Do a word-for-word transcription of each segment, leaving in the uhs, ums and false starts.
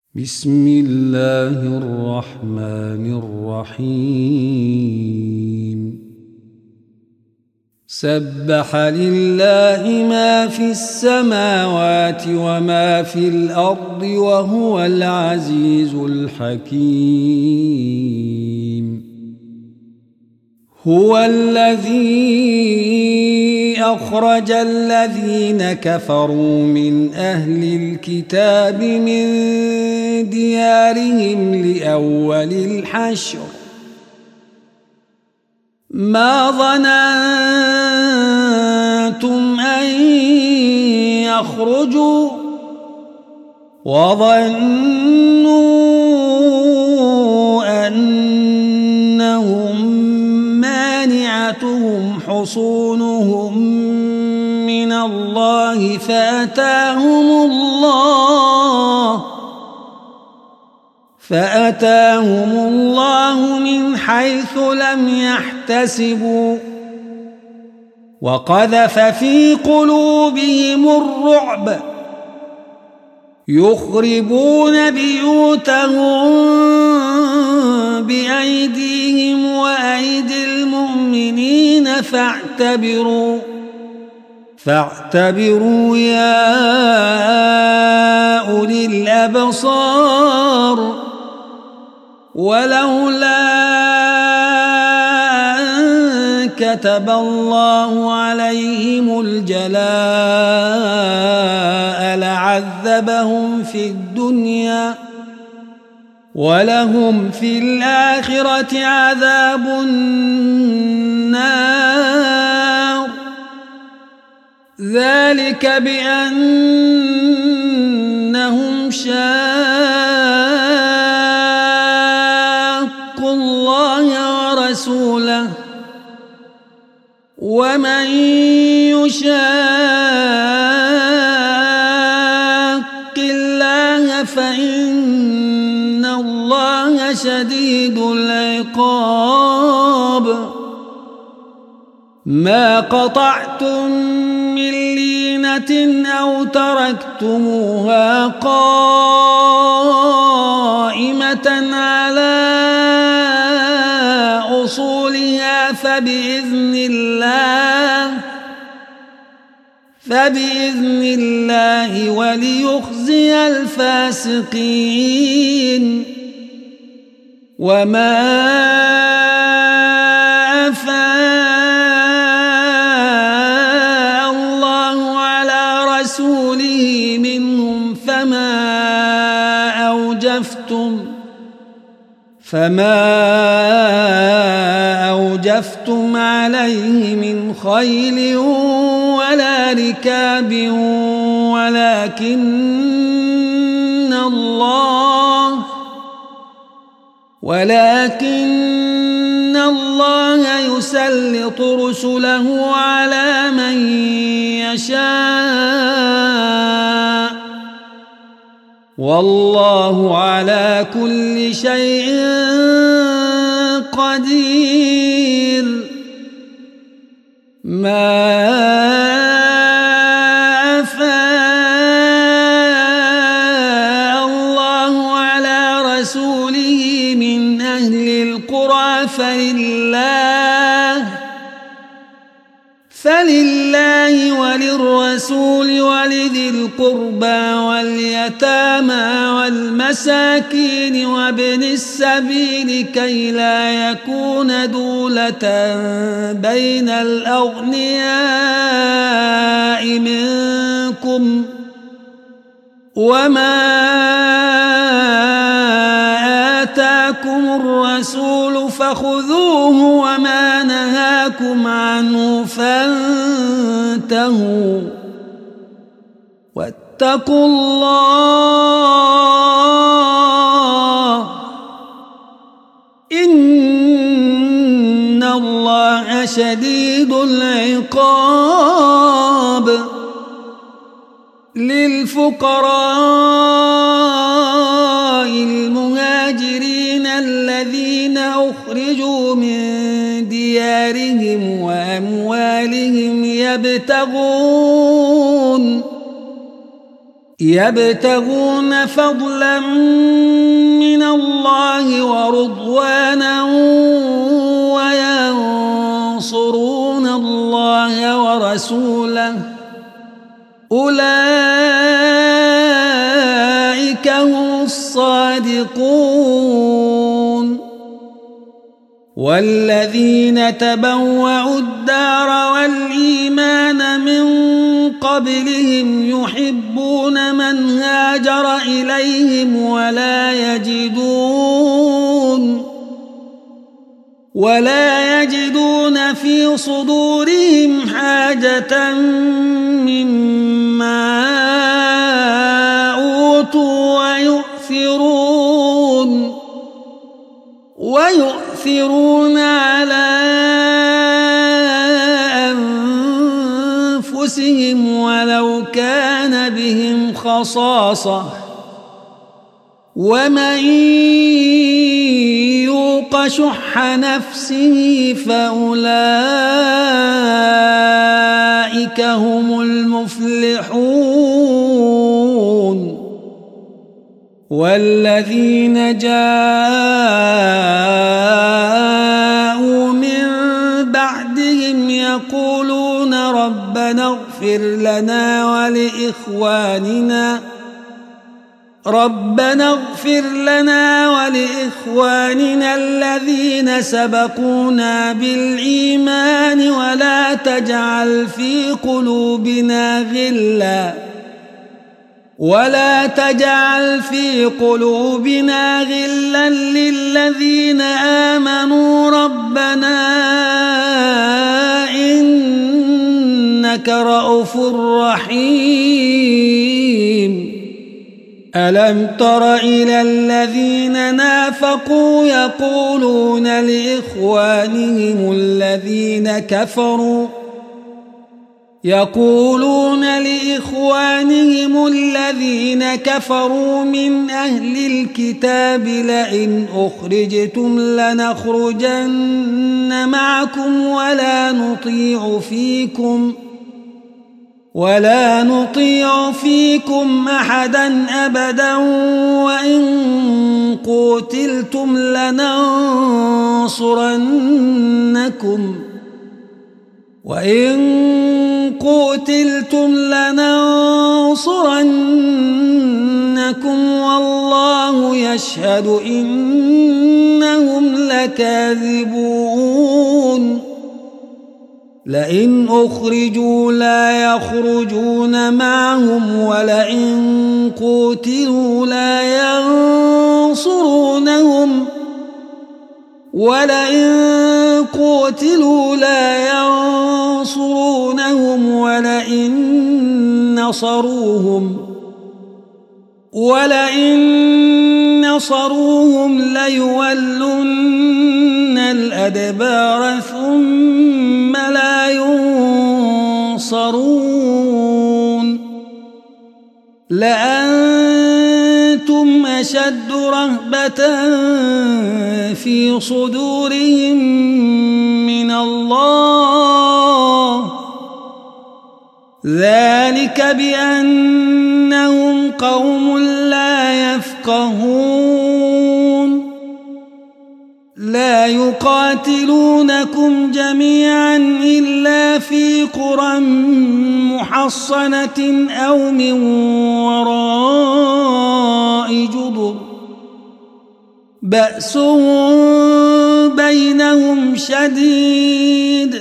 بسم الله الرحمن الرحيم سبح لله ما في السماوات وما في الأرض وهو العزيز الحكيم هو الذي أخرج الذين كفروا من أهل الكتاب من ديارهم لأول الحشر ما ظننتم أن يخرجوا وظنوا أنهم مانعتهم حصونهم من الله فأتاهم الله فأتاهم الله من حيث لم يحتسبوا وقذف في قلوبهم الرعب يخربون بيوتهم بأيديهم وأيدي المؤمنين فاعتبروا فاعتبروا يا أولي الأبصار ولولا أن كتب الله عليهم الجلاء لعذبهم في الدنيا ولهم في الآخرة عذاب النار ذلك بأنهم شاقوا الله ورسوله ومن يشاق الله فإن الله شديد العقاب ما قطعتم من لينة أو تركتموها قائمة على أصولها فبإذن الله فبإذن الله وليخزي الفاسقين وما أفاء الله على رسوله منهم فما أوجفتم فما أوجفتم عليه من خيل ولا ركاب ولكن الله ولكن الله يسلط رسله على من يشاء والله على كل شيء قدير ما أفاء الله على رسوله من أهل القرى فلله فلله وللرسول ولذي القربى واليتامى والمساكين وابن السبيل كي لا يكون دولة بين الأغنياء منكم وما آتاكم الرسول فخذوه وما نهاكم عنه فانتهوا واتقوا الله إن الله شديد العقاب للفقراء المهاجرين الذين أخرجوا من ديارهم وأموالهم يبتغون يبتغون فضلا من الله ورضوانا وينصرون الله ورسوله أولئك هم الصادقون والذين تبوأوا الدار والإيمان من قبلهم يحبون من هاجر إليهم ولا يجدون ولا يجدون في صدورهم حاجة مما أوتوا ويؤثرون ويؤثرون على أنفسهم ولو كان بهم خصاصة ومن يوق شح نفسه فأولئك هم المفلحون والذين جاءوا من بعدهم يقولون ربنا اغفر لنا ولإخواننا ربنا اغفر لنا ولإخواننا الذين سبقونا بالإيمان ولا تجعل في قلوبنا غلا ولا تجعل في قلوبنا غلا للذين آمنوا ربنا إنك رؤوف رحيم ألم تر إلى الذين نافقوا يقولون لإخوانهم الذين كفروا يقولون لإخوانهم الذين كفروا من أهل الكتاب لئن أخرجتم لنخرجن معكم ولا نطيع فيكم ولا نطيع فيكم أحدا أبدا وإن قتلتم لننصرنكم وإن قتلتم لننصرنكم والله يشهد إنهم لكاذبون لئن أخرجوا لا يخرجون معهم ولئن قتلوا لا ينصرونهم ولئن قتلوا لا ينصرونهم ولئن نصروهم ولئن نصروهم ليولن الأدبار ثم لا ينصرون لأنتم أشد رهبة في صدورهم من الله ذلك بأنهم قوم لا يفقهون لا يقاتلونكم جميعا إلا في قرى محصنة أو من وراء جدر بأسهم بينهم شديد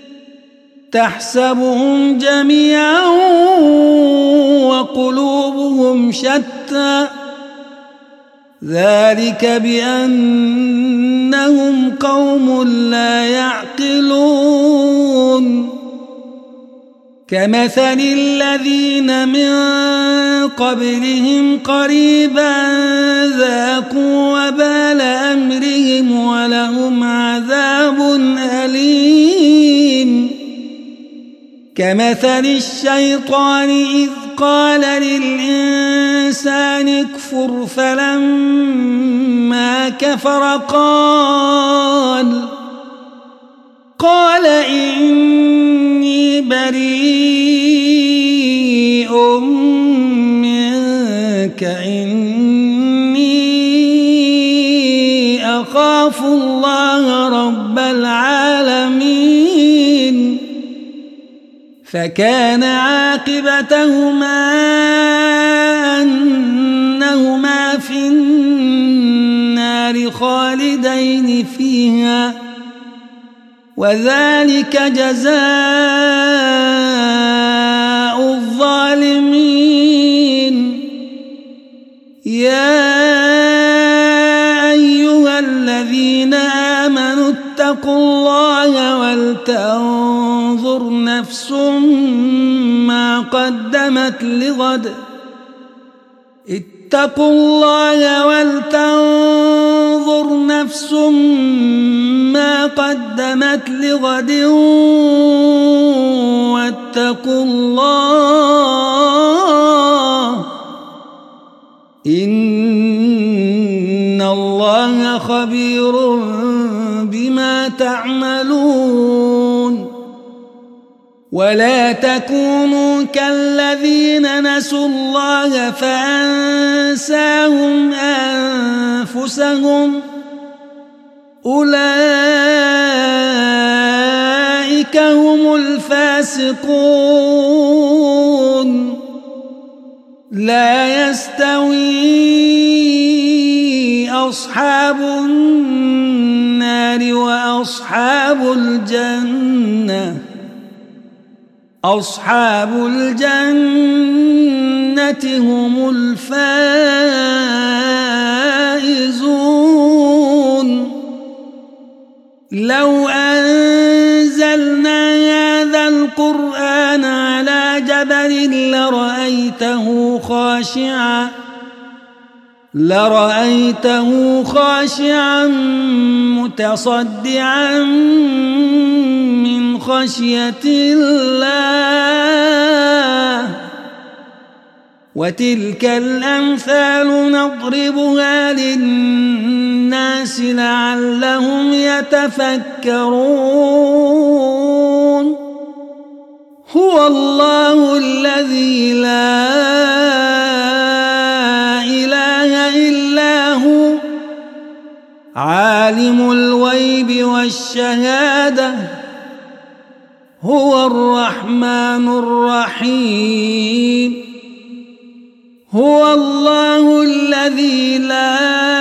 تحسبهم جميعا وقلوبهم شتى ذلك بأنهم قوم لا يعقلون كمثل الذين من قبلهم قريبا ذاقوا وبال أمرهم ولهم عذاب أليم كمثل الشيطان إذ قال للإنسان اكفر فلما كفر قال قال إني بريء من منك إني أخاف الله رب العالمين فكان عاقبتهما أنهما في النار خالدين فيها وذلك جزاء الظالمين. يا أيها الذين آمنوا اتقوا الله ولتنظر نفس ما قدمت لغد اتقوا الله ولتنظر نفس ما قدمت لغد واتقوا الله إن الله خبير بما تعملون. ولا تكونوا كالذين نسوا الله فأنساهم أنفسهم أولئك هم الفاسقون. لا يستوي أصحاب النار وأصحاب الجنة أصحاب الجنة هم الفائزون. لو أنزلنا هذا القرآن على جبل لرأيته خاشعا لرأيته خاشعا متصدعا من خشية الله. وتلك الأمثال نضربها للناس لعلهم يتفكرون. هو الله الذي لا إله إلا هو عالم الغيب والشهادة هو الرحمن الرحيم. هو الله الذي لا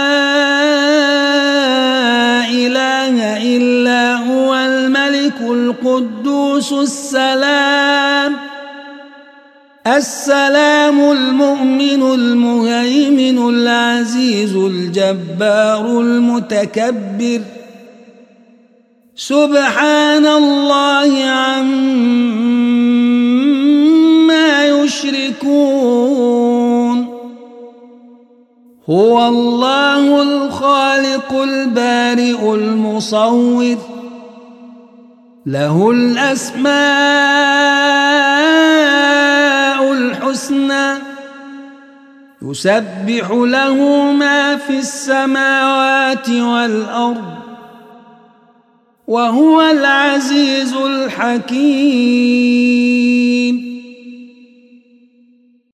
إله إلا هو الملك القدوس السلام السلام المؤمن المهيمن العزيز الجبار المتكبر. سبحان الله عما يشركون. هو الله الخالق البارئ المصور له الأسماء الحسنى يسبح له ما في السماوات والأرض وهو العزيز الحكيم.